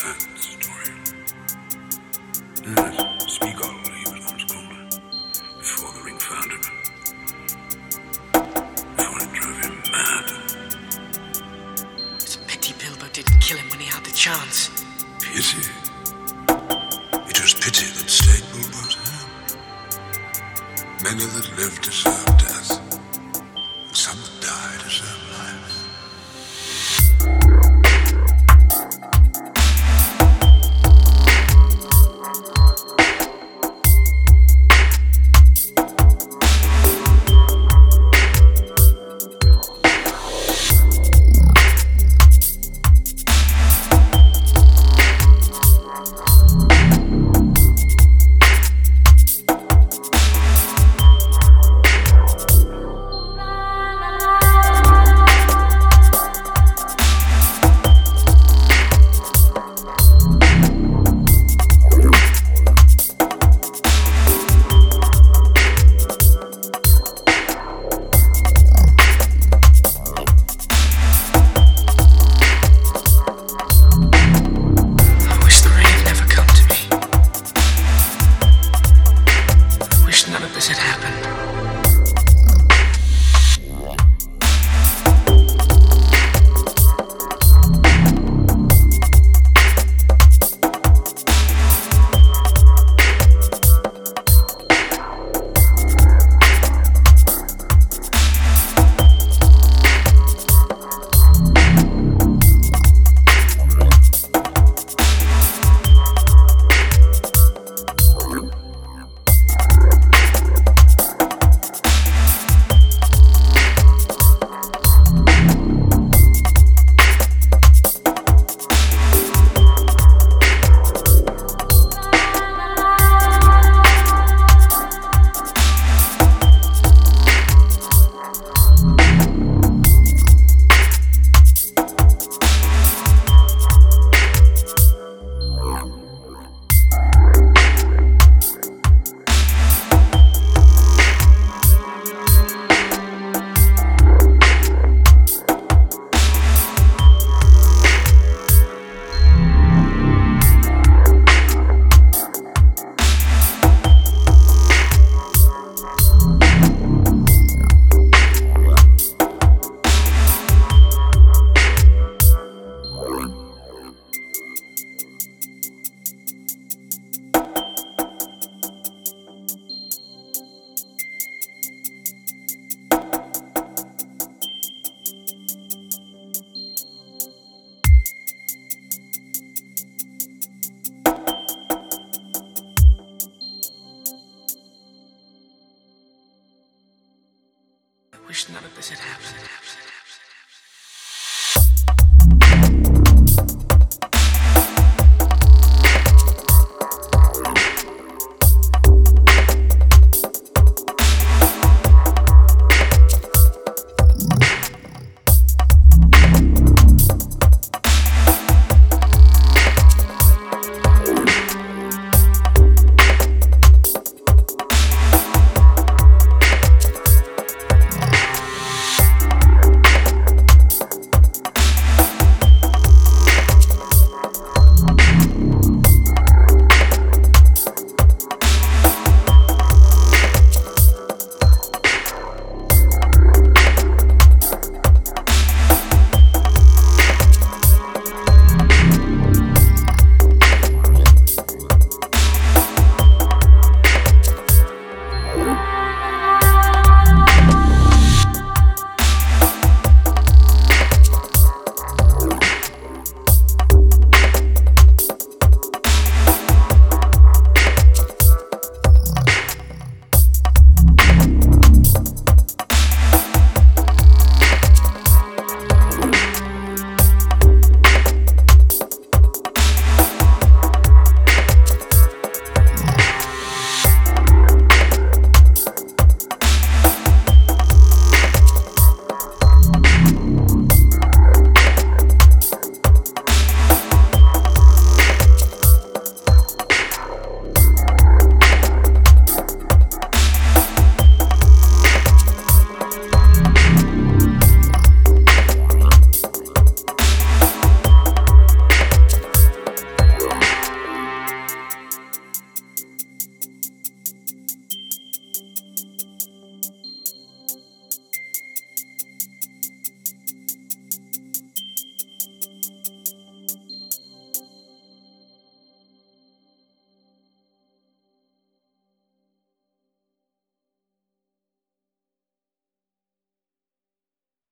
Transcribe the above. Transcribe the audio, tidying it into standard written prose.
that story. Yes, Smeagol, he was once called, before the ring found him. Before it drove him mad. It's a pity Bilbo didn't kill him when he had the chance. Pity? It was pity that stayed Bilbo's hand. Many that lived deserved death, and some that died deserved life. None of this had happened. I wish none of this had happened.